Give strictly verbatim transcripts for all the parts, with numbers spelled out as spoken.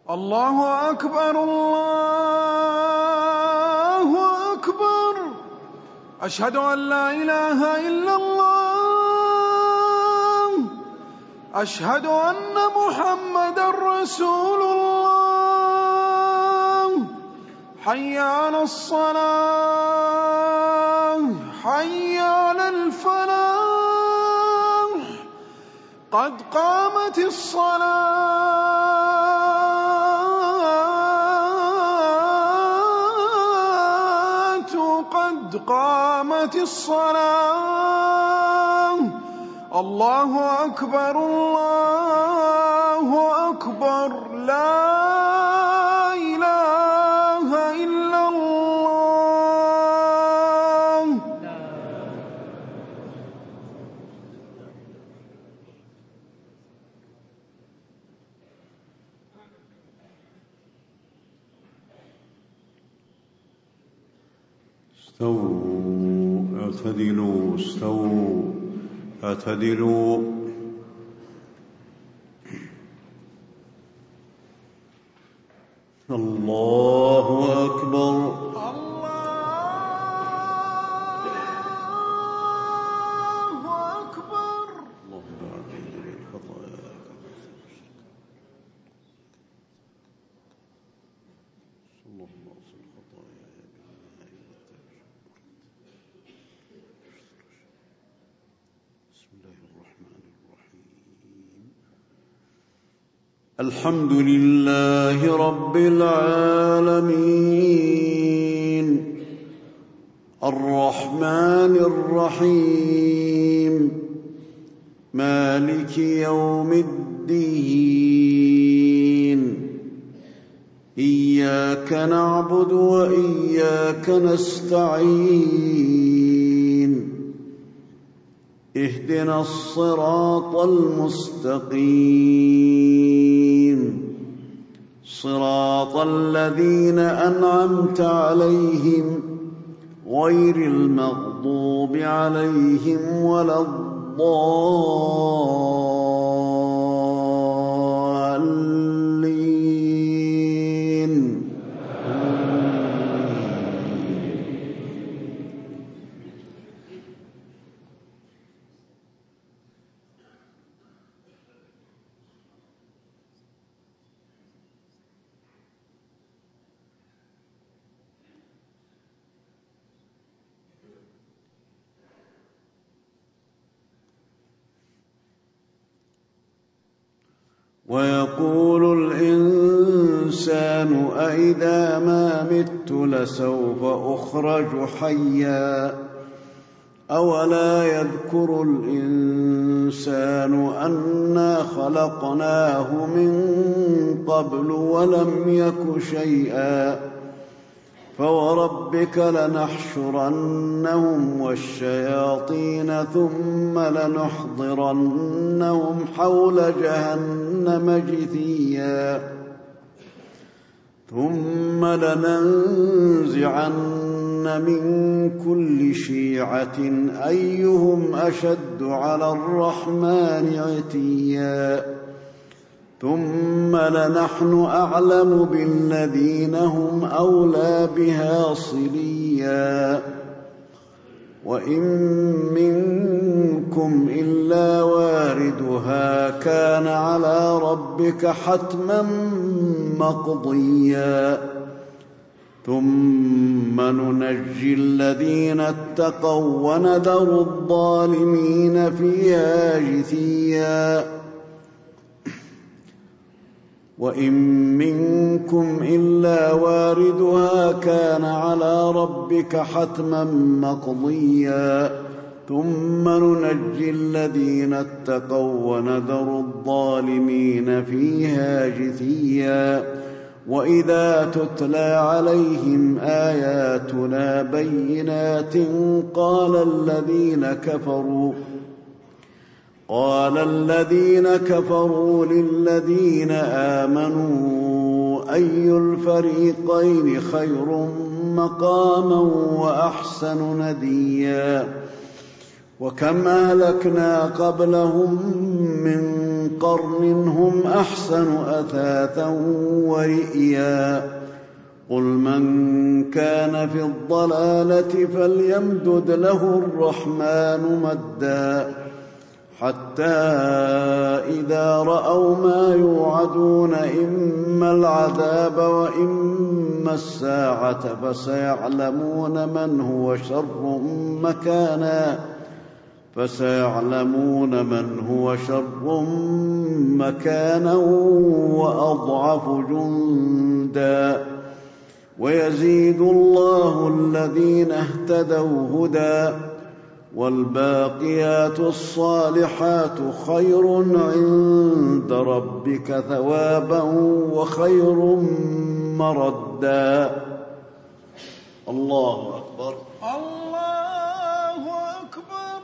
الله أكبر الله أكبر. أشهد أن لا إله إلا الله. أشهد أن محمدًا رسول الله. حي على الصلاة حي على الفلاح. قد قامت الصلاة قد قامت الصلاة. الله أكبر الله أكبر. لا إله إلا الله. استووا اعتدلوا استووا اعتدلوا. الله أكبر. الحمد لله رب العالمين الرحمن الرحيم مالك يوم الدين. إياك نعبد وإياك نستعين. اهدنا الصراط المستقيم صراط الذين أنعمت عليهم غير المغضوب عليهم ولا الضالين. ويقول الإنسان أإذا ما مت لسوف أخرج حيا. أولا يذكر الإنسان أنا خلقناه من قبل ولم يك شيئا. فوربك لنحشرنهم والشياطين ثم لنحضرنهم حول جهنم جثيا. ثم لننزعن من كل شيعة أيهم أشد على الرحمن عتيا. ثم لنحن أعلم بالذين هم أولى بها صليا. وإن منكم إلا واردها كان على ربك حتما مقضيا. ثم ننجي الذين اتقوا ونذر الظالمين فيها جثيا. وإن منكم إلا واردها كان على ربك حتما مقضيا. ثم ننجي الذين اتقوا ونذر الظالمين فيها جثيا. وإذا تتلى عليهم آياتنا بينات قال الذين كفروا قال الذين كفروا للذين آمنوا أي الفريقين خير مقاما وأحسن نديا. وكم أهلكنا قبلهم من قرن هم أحسن أثاثا ورئيا قل من كان في الضلالة فليمدد له الرحمن مدا حتى إذا رأوا ما يوعدون إما العذاب وإما الساعة فسيعلمون من هو شر مكانا فسيعلمون من هو شر مكانا وأضعف جندا ويزيد الله الذين اهتدوا هدى والباقيات الصالحات خير عند ربك ثوابا وخير مردا. الله أكبر. الله أكبر.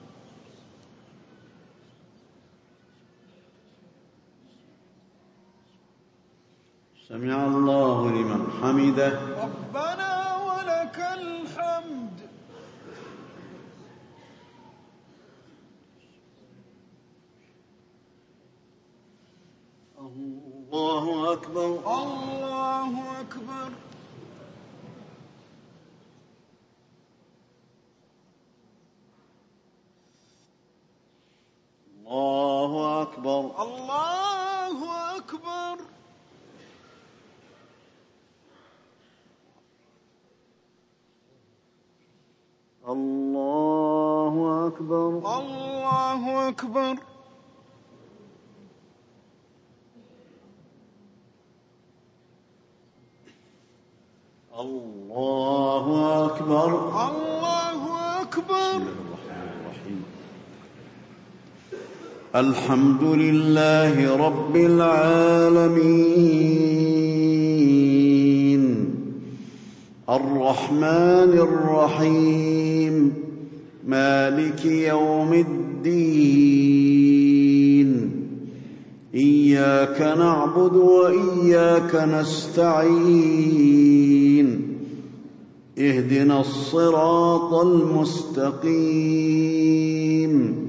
سمع الله لمن حمده. ربنا ولك الحمد. الله أكبر. الله أكبر. الله أكبر. الله أكبر. الله أكبر. الله أكبر. الله أكبر. الله أكبر. الحمد لله رب العالمين الرحمن الرحيم مالك يوم الدين إياك نعبد وإياك نستعين اهدنا الصراط المستقيم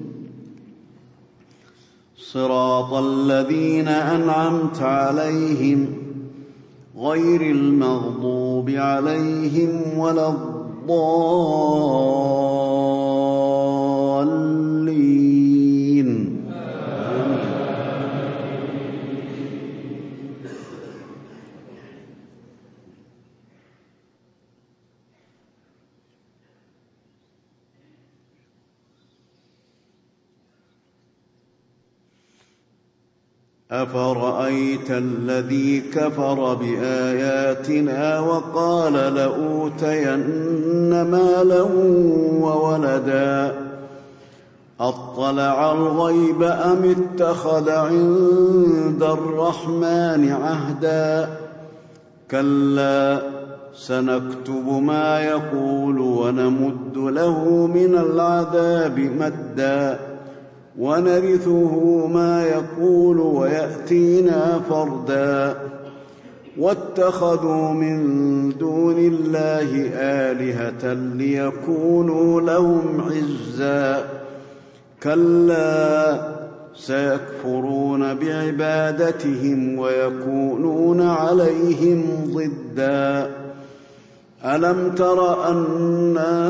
صراط الذين أنعمت عليهم غير المغضوب عليهم ولا الضالين. أفرأيت الذي كفر بآياتنا وقال لأوتين مالا وولدا أطلع الغيب أم اتخذ عند الرحمن عهدا كلا سنكتب ما يقول ونمد له من العذاب مدا ونرثه ما يقول ويأتينا فردا واتخذوا من دون الله آلهة ليكونوا لهم عزا كلا سيكفرون بعبادتهم ويكونون عليهم ضدا ألم تر أنا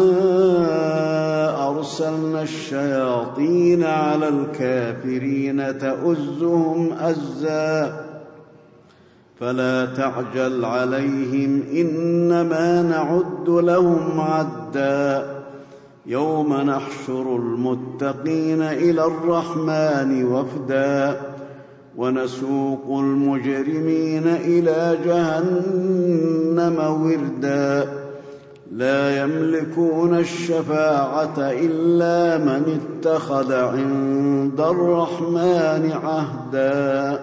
أرسلنا الشياطين على الكافرين تؤزهم أزا فلا تعجل عليهم إنما نعد لهم عدا يوم نحشر المتقين إلى الرحمن وفدا ونسوق المجرمين إلى جهنم وردا لا يملكون الشفاعة إلا من اتخذ عند الرحمن عهدا.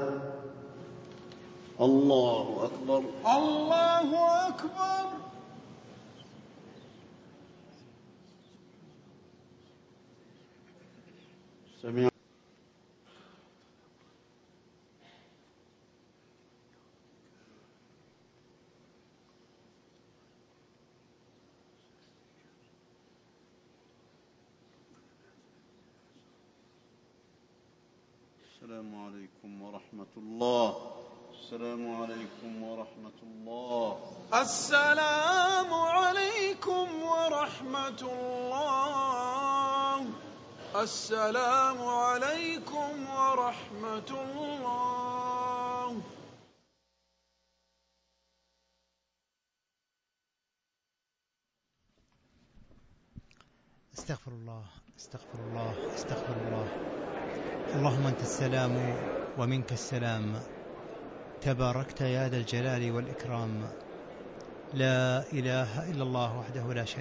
الله أكبر. الله أكبر. سمع السلام عليكم ورحمة الله. السلام عليكم ورحمة الله. السلام عليكم ورحمة الله. السلام عليكم ورحمة الله. استغفر الله استغفر الله استغفر الله. اللهم أنت السلام ومنك السلام، تباركت يا ذا الجلال والإكرام، لا إله إلا الله وحده لا شريك له.